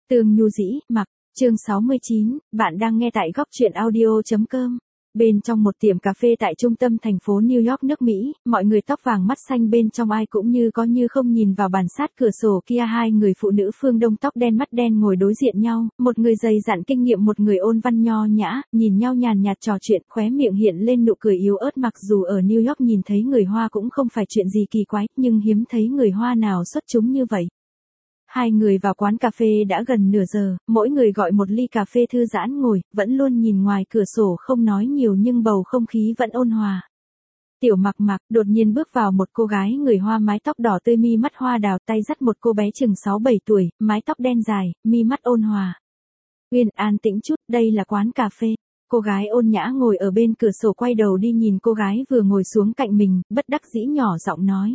Tương Nhu Dĩ, Mặc, chương 69, bạn đang nghe tại góc truyện audio.com. Bên trong một tiệm cà phê tại trung tâm thành phố New York nước Mỹ, mọi người tóc vàng mắt xanh bên trong ai cũng như có như không nhìn vào bàn sát cửa sổ kia. Hai người phụ nữ phương Đông tóc đen mắt đen ngồi đối diện nhau, một người dày dặn kinh nghiệm, một người ôn văn nho nhã, nhìn nhau nhàn nhạt trò chuyện, khóe miệng hiện lên nụ cười yếu ớt. Mặc dù ở New York nhìn thấy người Hoa cũng không phải chuyện gì kỳ quái, nhưng hiếm thấy người Hoa nào xuất chúng như vậy. Hai người vào quán cà phê đã gần nửa giờ, mỗi người gọi một ly cà phê thư giãn ngồi, vẫn luôn nhìn ngoài cửa sổ không nói nhiều nhưng bầu không khí vẫn ôn hòa. Tiểu Mặc đột nhiên bước vào một cô gái người Hoa mái tóc đỏ tươi, mi mắt hoa đào, tay dắt một cô bé chừng 6-7 tuổi, mái tóc đen dài, mi mắt ôn hòa. Uyên, an tĩnh chút, đây là quán cà phê. Cô gái ôn nhã ngồi ở bên cửa sổ quay đầu đi nhìn cô gái vừa ngồi xuống cạnh mình, bất đắc dĩ nhỏ giọng nói.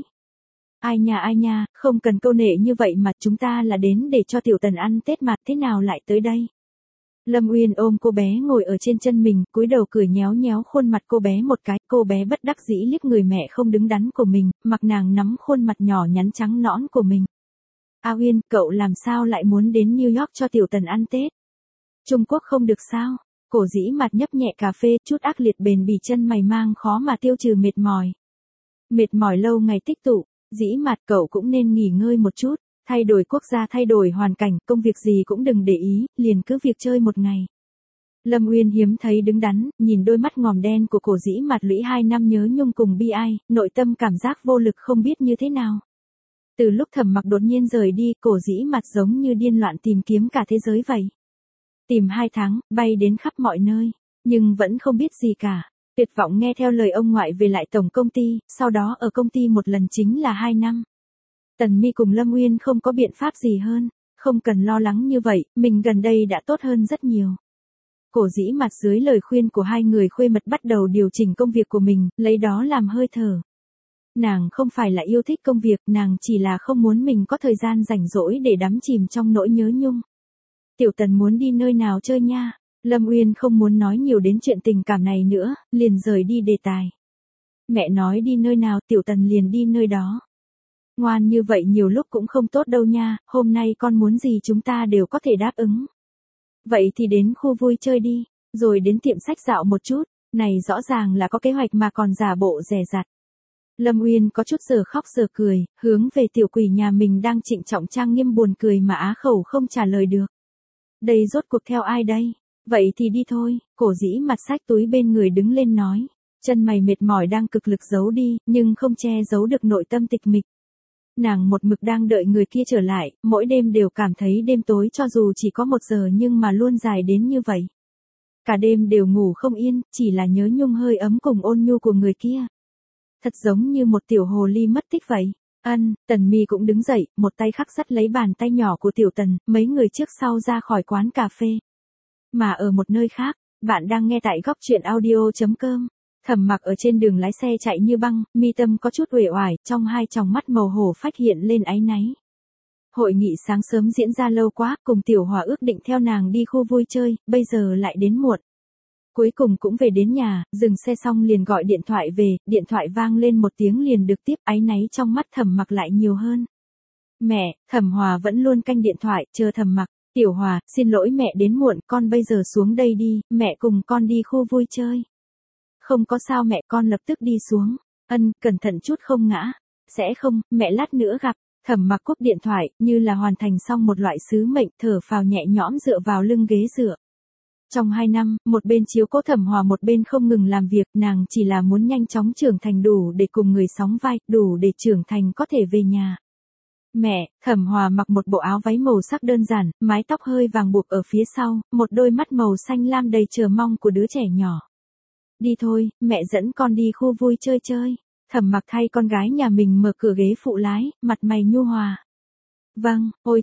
Ai nha, không cần câu nệ như vậy mà, chúng ta là đến để cho Tiểu Tần ăn Tết mà, thế nào lại tới đây? Lâm Uyên ôm cô bé ngồi ở trên chân mình, cúi đầu cười nhéo nhéo khuôn mặt cô bé một cái, cô bé bất đắc dĩ liếc người mẹ không đứng đắn của mình, mặc nàng nắm khuôn mặt nhỏ nhắn trắng nõn của mình. Uyên, cậu làm sao lại muốn đến New York cho Tiểu Tần ăn Tết? Trung Quốc không được sao? Cổ Dĩ Mạt nhấp nhẹ cà phê, chút ác liệt bền bỉ chân mày mang khó mà tiêu trừ mệt mỏi. Mệt mỏi lâu ngày tích tụ. Dĩ Mạt, cậu cũng nên nghỉ ngơi một chút, thay đổi quốc gia, thay đổi hoàn cảnh, công việc gì cũng đừng để ý, liền cứ việc chơi một ngày. Lâm Uyên hiếm thấy đứng đắn, nhìn đôi mắt ngòm đen của Cổ Dĩ Mạt lũy 2 năm nhớ nhung cùng bi ai, nội tâm cảm giác vô lực không biết như thế nào. Từ lúc Thẩm Mặc đột nhiên rời đi, Cổ Dĩ Mạt giống như điên loạn tìm kiếm cả thế giới vậy. Tìm 2 tháng, bay đến khắp mọi nơi, nhưng vẫn không biết gì cả. Tuyệt vọng nghe theo lời ông ngoại về lại tổng công ty, sau đó ở công ty một lần chính là 2 năm. Tần Mi cùng Lâm Uyên không có biện pháp gì hơn, không cần lo lắng như vậy, mình gần đây đã tốt hơn rất nhiều. Cổ Dĩ Mạt dưới lời khuyên của hai người khuê mật bắt đầu điều chỉnh công việc của mình, lấy đó làm hơi thở. Nàng không phải là yêu thích công việc, nàng chỉ là không muốn mình có thời gian rảnh rỗi để đắm chìm trong nỗi nhớ nhung. Tiểu Tần muốn đi nơi nào chơi nha? Lâm Uyên không muốn nói nhiều đến chuyện tình cảm này nữa, liền rời đi đề tài. Mẹ nói đi nơi nào, Tiểu Tần liền đi nơi đó. Ngoan như vậy nhiều lúc cũng không tốt đâu nha, hôm nay con muốn gì chúng ta đều có thể đáp ứng. Vậy thì đến khu vui chơi đi, rồi đến tiệm sách dạo một chút, này rõ ràng là có kế hoạch mà còn giả bộ dè dặt. Lâm Uyên có chút giờ khóc giờ cười, hướng về tiểu quỷ nhà mình đang trịnh trọng trang nghiêm buồn cười mà á khẩu không trả lời được. Đây rốt cuộc theo ai đây? Vậy thì đi thôi, Cổ Dĩ Mạt xách túi bên người đứng lên nói. Chân mày mệt mỏi đang cực lực giấu đi, nhưng không che giấu được nội tâm tịch mịch. Nàng một mực đang đợi người kia trở lại, mỗi đêm đều cảm thấy đêm tối cho dù chỉ có 1 giờ nhưng mà luôn dài đến như vậy. Cả đêm đều ngủ không yên, chỉ là nhớ nhung hơi ấm cùng ôn nhu của người kia. Thật giống như một tiểu hồ ly mất tích vậy. Tần Mi cũng đứng dậy, một tay khắc dắt lấy bàn tay nhỏ của Tiểu Tần, mấy người trước sau ra khỏi quán cà phê. Mà ở một nơi khác, bạn đang nghe tại góc truyện audio.com. Thẩm Mặc ở trên đường lái xe chạy như băng, mi tâm có chút uể oải, trong hai tròng mắt màu hổ phách hiện lên áy náy. Hội nghị sáng sớm diễn ra lâu quá, cùng Tiểu Hòa ước định theo nàng đi khu vui chơi, bây giờ lại đến muộn. Cuối cùng cũng về đến nhà, dừng xe xong liền gọi điện thoại về, điện thoại vang lên một tiếng liền được tiếp, áy náy trong mắt Thẩm Mặc lại nhiều hơn. Mẹ, Thẩm Hòa vẫn luôn canh điện thoại, chờ Thẩm Mặc. Tiểu Hòa, xin lỗi mẹ đến muộn, con bây giờ xuống đây đi, mẹ cùng con đi khu vui chơi. Không có sao mẹ, con lập tức đi xuống. Cẩn thận chút không ngã. Sẽ không, mẹ lát nữa gặp. Thẩm Mặc cúp điện thoại, như là hoàn thành xong một loại sứ mệnh, thở phào nhẹ nhõm dựa vào lưng ghế dựa. Trong 2 năm, một bên chiếu cố Thẩm Hòa một bên không ngừng làm việc, nàng chỉ là muốn nhanh chóng trưởng thành đủ để cùng người sóng vai, đủ để trưởng thành có thể về nhà. Mẹ, Thẩm Hòa mặc một bộ áo váy màu sắc đơn giản, mái tóc hơi vàng buộc ở phía sau, một đôi mắt màu xanh lam đầy chờ mong của đứa trẻ nhỏ. Đi thôi, mẹ dẫn con đi khu vui chơi chơi. Thẩm Mặc thay con gái nhà mình mở cửa ghế phụ lái, mặt mày nhu hòa. Vâng, ôi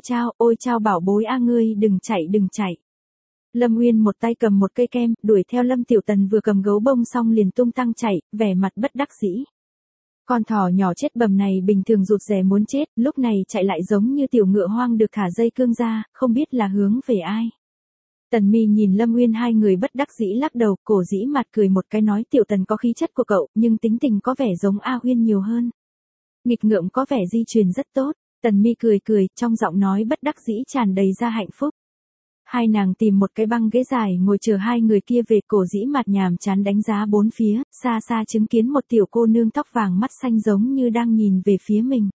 chao bảo bối ngươi đừng chạy. Lâm Uyên một tay cầm một cây kem, đuổi theo Lâm Tiểu Tần vừa cầm gấu bông xong liền tung tăng chạy, vẻ mặt bất đắc dĩ. Con thỏ nhỏ chết bầm này bình thường rụt rè muốn chết, lúc này chạy lại giống như tiểu ngựa hoang được thả dây cương ra, không biết là hướng về ai. Tần Mi nhìn Lâm Uyên hai người bất đắc dĩ lắc đầu, Cổ Dĩ Mạt cười một cái nói Tiểu Tần có khí chất của cậu, nhưng tính tình có vẻ giống A Uyên nhiều hơn. Nghịch ngợm có vẻ di truyền rất tốt. Tần Mi cười cười, trong giọng nói bất đắc dĩ tràn đầy ra hạnh phúc. Hai nàng tìm một cái băng ghế dài ngồi chờ hai người kia về, Cổ Dĩ Mạt nhàm chán đánh giá bốn phía, xa xa chứng kiến một tiểu cô nương tóc vàng mắt xanh giống như đang nhìn về phía mình.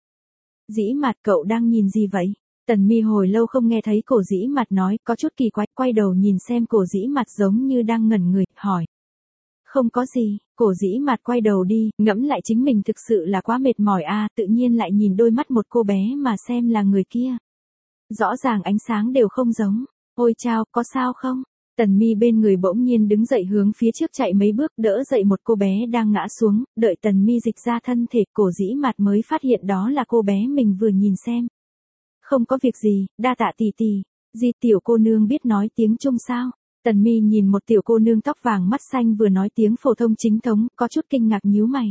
Dĩ Mạt, cậu đang nhìn gì vậy? Tần Mi hồi lâu không nghe thấy Cổ Dĩ Mạt nói, có chút kỳ quái, quay đầu nhìn xem Cổ Dĩ Mạt giống như đang ngẩn người, hỏi. Không có gì, Cổ Dĩ Mạt quay đầu đi, ngẫm lại chính mình thực sự là quá mệt mỏi tự nhiên lại nhìn đôi mắt một cô bé mà xem là người kia. Rõ ràng ánh sáng đều không giống. Ôi chao, có sao không? Tần Mi bên người bỗng nhiên đứng dậy hướng phía trước chạy mấy bước, đỡ dậy một cô bé đang ngã xuống, đợi Tần Mi dịch ra thân thể, Cổ Dĩ Mạt mới phát hiện đó là cô bé mình vừa nhìn xem. Không có việc gì, đa tạ tỷ tỷ. Di, tiểu cô nương biết nói tiếng Trung sao? Tần Mi nhìn một tiểu cô nương tóc vàng mắt xanh vừa nói tiếng phổ thông chính thống, có chút kinh ngạc nhíu mày.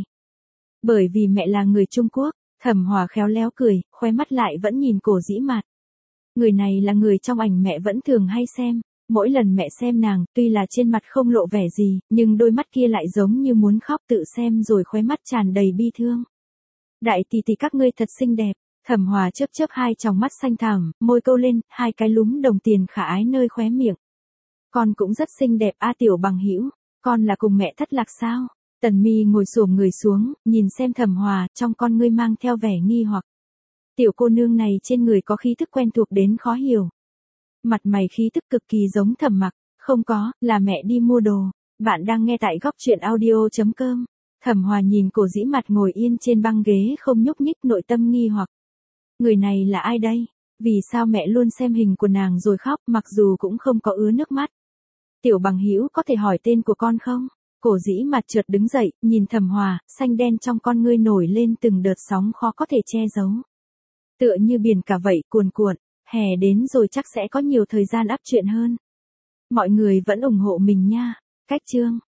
Bởi vì mẹ là người Trung Quốc. Thẩm Hòa khéo léo cười, khóe mắt lại vẫn nhìn Cổ Dĩ Mạt. Người này là người trong ảnh mẹ vẫn thường hay xem. Mỗi lần mẹ xem nàng, tuy là trên mặt không lộ vẻ gì, nhưng đôi mắt kia lại giống như muốn khóc, tự xem rồi khóe mắt tràn đầy bi thương. Đại tỷ tỷ các ngươi thật xinh đẹp. Thẩm Hòa chớp chớp hai tròng mắt xanh thẳm, môi câu lên, hai cái lúm đồng tiền khả ái nơi khóe miệng. Con cũng rất xinh đẹp tiểu bằng hữu, con là cùng mẹ thất lạc sao? Tần Mi ngồi xổm người xuống, nhìn xem Thẩm Hòa, trong con ngươi mang theo vẻ nghi hoặc. Tiểu cô nương này trên người có khí thức quen thuộc đến khó hiểu. Mặt mày khí thức cực kỳ giống Thẩm Mặc, không có, là mẹ đi mua đồ. Bạn đang nghe tại góc truyện audio.com. Thẩm Hòa nhìn Cổ Dĩ Mạt ngồi yên trên băng ghế không nhúc nhích, nội tâm nghi hoặc. Người này là ai đây? Vì sao mẹ luôn xem hình của nàng rồi khóc, mặc dù cũng không có ứa nước mắt? Tiểu bằng hữu, có thể hỏi tên của con không? Cổ Dĩ Mạt chợt đứng dậy, nhìn Thẩm Hòa, xanh đen trong con ngươi nổi lên từng đợt sóng khó có thể che giấu. Tựa như biển cả vậy, cuồn cuộn, hè đến rồi chắc sẽ có nhiều thời gian ắp chuyện hơn. Mọi người vẫn ủng hộ mình nha. Cách chương